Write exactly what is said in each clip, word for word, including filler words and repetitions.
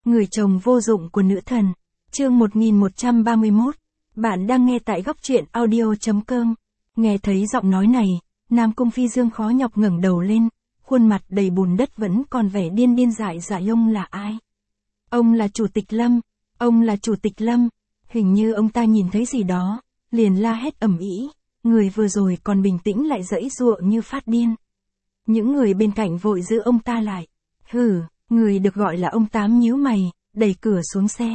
Người chồng vô dụng của nữ thần. Chương một nghìn một trăm ba mươi mốt. Bạn đang nghe tại góc truyện audio chấm com. Nghe thấy giọng nói này, Nam Cung Phi Dương khó nhọc ngẩng đầu lên, khuôn mặt đầy bùn đất vẫn còn vẻ điên điên dại dại. Ông là ai? Ông là Chủ tịch Lâm, ông là Chủ tịch Lâm. Hình như ông ta nhìn thấy gì đó, liền la hét ầm ĩ, người vừa rồi còn bình tĩnh lại giãy giụa như phát điên. Những người bên cạnh vội giữ ông ta lại. Hừ, người được gọi là ông Tám nhíu mày, đẩy cửa xuống xe.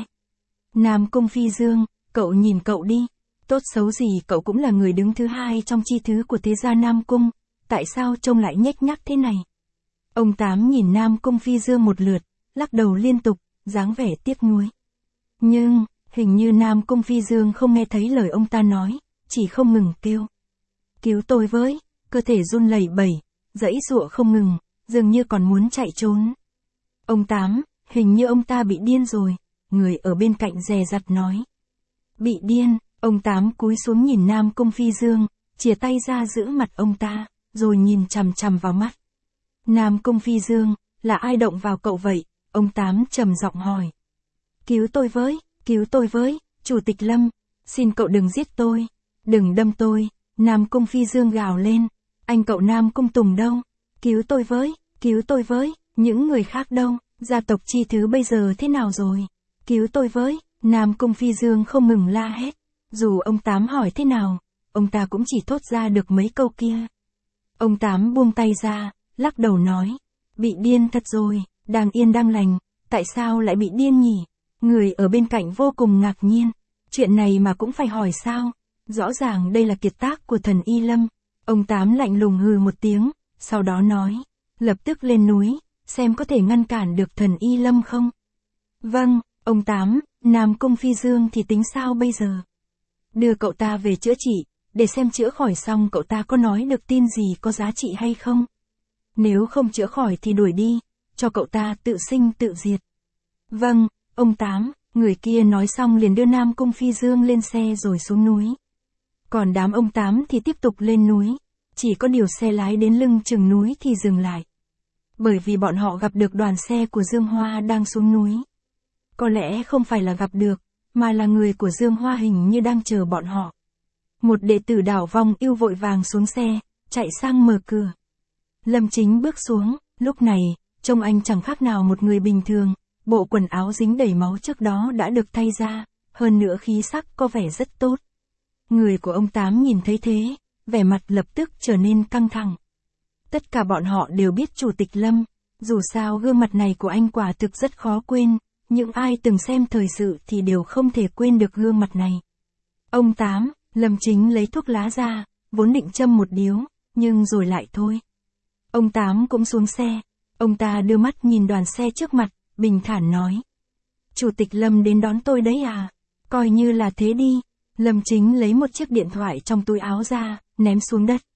Nam Cung Phi Dương, cậu nhìn cậu đi, tốt xấu gì cậu cũng là người đứng thứ hai trong chi thứ của thế gia Nam Cung, tại sao trông lại nhếch nhác thế này? Ông Tám nhìn Nam Cung Phi Dương một lượt, lắc đầu liên tục, dáng vẻ tiếc nuối. Nhưng, hình như Nam Cung Phi Dương không nghe thấy lời ông ta nói, chỉ không ngừng kêu. Cứu tôi với, cơ thể run lẩy bẩy, giãy giụa không ngừng, dường như còn muốn chạy trốn. Ông Tám, hình như ông ta bị điên rồi, người ở bên cạnh dè dặt nói. Bị điên, ông Tám cúi xuống nhìn Nam Cung Phi Dương, chìa tay ra giữ mặt ông ta, rồi nhìn chằm chằm vào mắt. Nam Cung Phi Dương, là ai động vào cậu vậy? Ông Tám trầm giọng hỏi. Cứu tôi với, cứu tôi với, Chủ tịch Lâm, xin cậu đừng giết tôi, đừng đâm tôi. Nam Cung Phi Dương gào lên, anh cậu Nam Cung Tùng đâu? Cứu tôi với, cứu tôi với, những người khác đâu? Gia tộc chi thứ bây giờ thế nào rồi? Cứu tôi với, Nam Cung Phi Dương không ngừng la hét. Dù ông Tám hỏi thế nào, ông ta cũng chỉ thốt ra được mấy câu kia. Ông Tám buông tay ra, lắc đầu nói. Bị điên thật rồi, đang yên đang lành, tại sao lại bị điên nhỉ? Người ở bên cạnh vô cùng ngạc nhiên. Chuyện này mà cũng phải hỏi sao? Rõ ràng đây là kiệt tác của thần Y Lâm. Ông Tám lạnh lùng hừ một tiếng, sau đó nói. Lập tức lên núi, xem có thể ngăn cản được thần Y Lâm không? Vâng, ông Tám, Nam Cung Phi Dương thì tính sao bây giờ? Đưa cậu ta về chữa trị, để xem chữa khỏi xong cậu ta có nói được tin gì có giá trị hay không? Nếu không chữa khỏi thì đuổi đi, cho cậu ta tự sinh tự diệt. Vâng, ông Tám, người kia nói xong liền đưa Nam Cung Phi Dương lên xe rồi xuống núi. Còn đám ông Tám thì tiếp tục lên núi, chỉ có điều xe lái đến lưng chừng núi thì dừng lại. Bởi vì bọn họ gặp được đoàn xe của Dương Hoa đang xuống núi. Có lẽ không phải là gặp được, mà là người của Dương Hoa hình như đang chờ bọn họ. Một đệ tử Đảo Vong Yêu vội vàng xuống xe, chạy sang mở cửa. Lâm Chính bước xuống, lúc này, trông anh chẳng khác nào một người bình thường, bộ quần áo dính đầy máu trước đó đã được thay ra, hơn nữa khí sắc có vẻ rất tốt. Người của ông Tám nhìn thấy thế, vẻ mặt lập tức trở nên căng thẳng. Tất cả bọn họ đều biết Chủ tịch Lâm, dù sao gương mặt này của anh quả thực rất khó quên, những ai từng xem thời sự thì đều không thể quên được gương mặt này. Ông Tám, Lâm Chính lấy thuốc lá ra, vốn định châm một điếu, nhưng rồi lại thôi. Ông Tám cũng xuống xe, ông ta đưa mắt nhìn đoàn xe trước mặt, bình thản nói. Chủ tịch Lâm đến đón tôi đấy à? Coi như là thế đi. Lâm Chính lấy một chiếc điện thoại trong túi áo ra, ném xuống đất.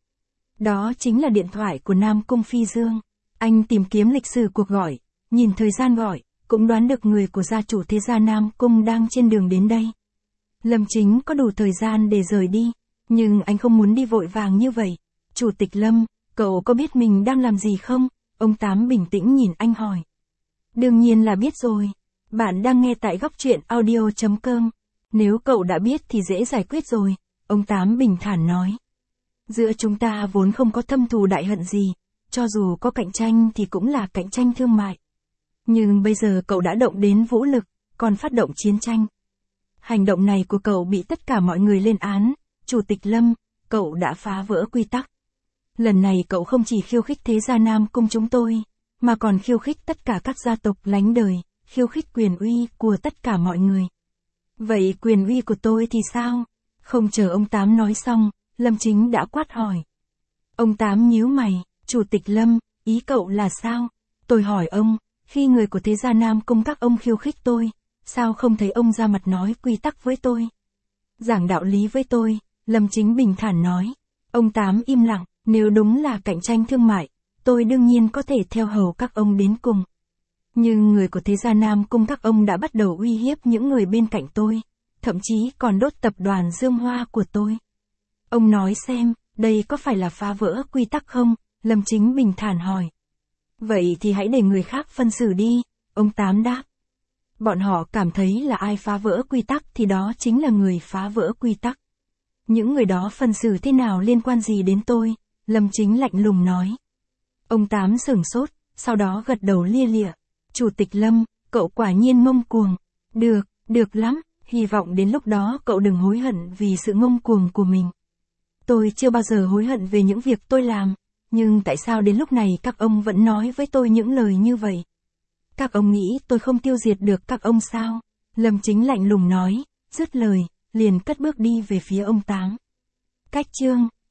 Đó chính là điện thoại của Nam Cung Phi Dương. Anh tìm kiếm lịch sử cuộc gọi, nhìn thời gian gọi, cũng đoán được người của gia chủ thế gia Nam Cung đang trên đường đến đây. Lâm Chính có đủ thời gian để rời đi, nhưng anh không muốn đi vội vàng như vậy. Chủ tịch Lâm, cậu có biết mình đang làm gì không? Ông Tám bình tĩnh nhìn anh hỏi. Đương nhiên là biết rồi. Bạn đang nghe tại góc truyện audio chấm com. Nếu cậu đã biết thì dễ giải quyết rồi. Ông Tám bình thản nói. Giữa chúng ta vốn không có thâm thù đại hận gì, cho dù có cạnh tranh thì cũng là cạnh tranh thương mại. Nhưng bây giờ cậu đã động đến vũ lực, còn phát động chiến tranh. Hành động này của cậu bị tất cả mọi người lên án. Chủ tịch Lâm, cậu đã phá vỡ quy tắc. Lần này cậu không chỉ khiêu khích thế gia Nam Cung chúng tôi, mà còn khiêu khích tất cả các gia tộc lánh đời, khiêu khích quyền uy của tất cả mọi người. Vậy quyền uy của tôi thì sao? Không chờ ông Tám nói xong, Lâm Chính đã quát hỏi. Ông Tám nhíu mày, Chủ tịch Lâm, ý cậu là sao? Tôi hỏi ông, khi người của thế gia Nam Cung các ông khiêu khích tôi, sao không thấy ông ra mặt nói quy tắc với tôi? Giảng đạo lý với tôi, Lâm Chính bình thản nói. Ông Tám im lặng, nếu đúng là cạnh tranh thương mại, tôi đương nhiên có thể theo hầu các ông đến cùng. Nhưng người của thế gia Nam Cung các ông đã bắt đầu uy hiếp những người bên cạnh tôi, thậm chí còn đốt tập đoàn Dương Hoa của tôi. Ông nói xem, đây có phải là phá vỡ quy tắc không? Lâm Chính bình thản hỏi. Vậy thì hãy để người khác phân xử đi, ông Tám đáp. Bọn họ cảm thấy là ai phá vỡ quy tắc thì đó chính là người phá vỡ quy tắc. Những người đó phân xử thế nào liên quan gì đến tôi? Lâm Chính lạnh lùng nói. Ông Tám sửng sốt, sau đó gật đầu lia lịa. Chủ tịch Lâm, cậu quả nhiên ngông cuồng. Được, được lắm, hy vọng đến lúc đó cậu đừng hối hận vì sự ngông cuồng của mình. Tôi chưa bao giờ hối hận về những việc tôi làm, nhưng tại sao đến lúc này các ông vẫn nói với tôi những lời như vậy? Các ông nghĩ tôi không tiêu diệt được các ông sao? Lâm Chính lạnh lùng nói, dứt lời, liền cất bước đi về phía ông Tám. Cách chương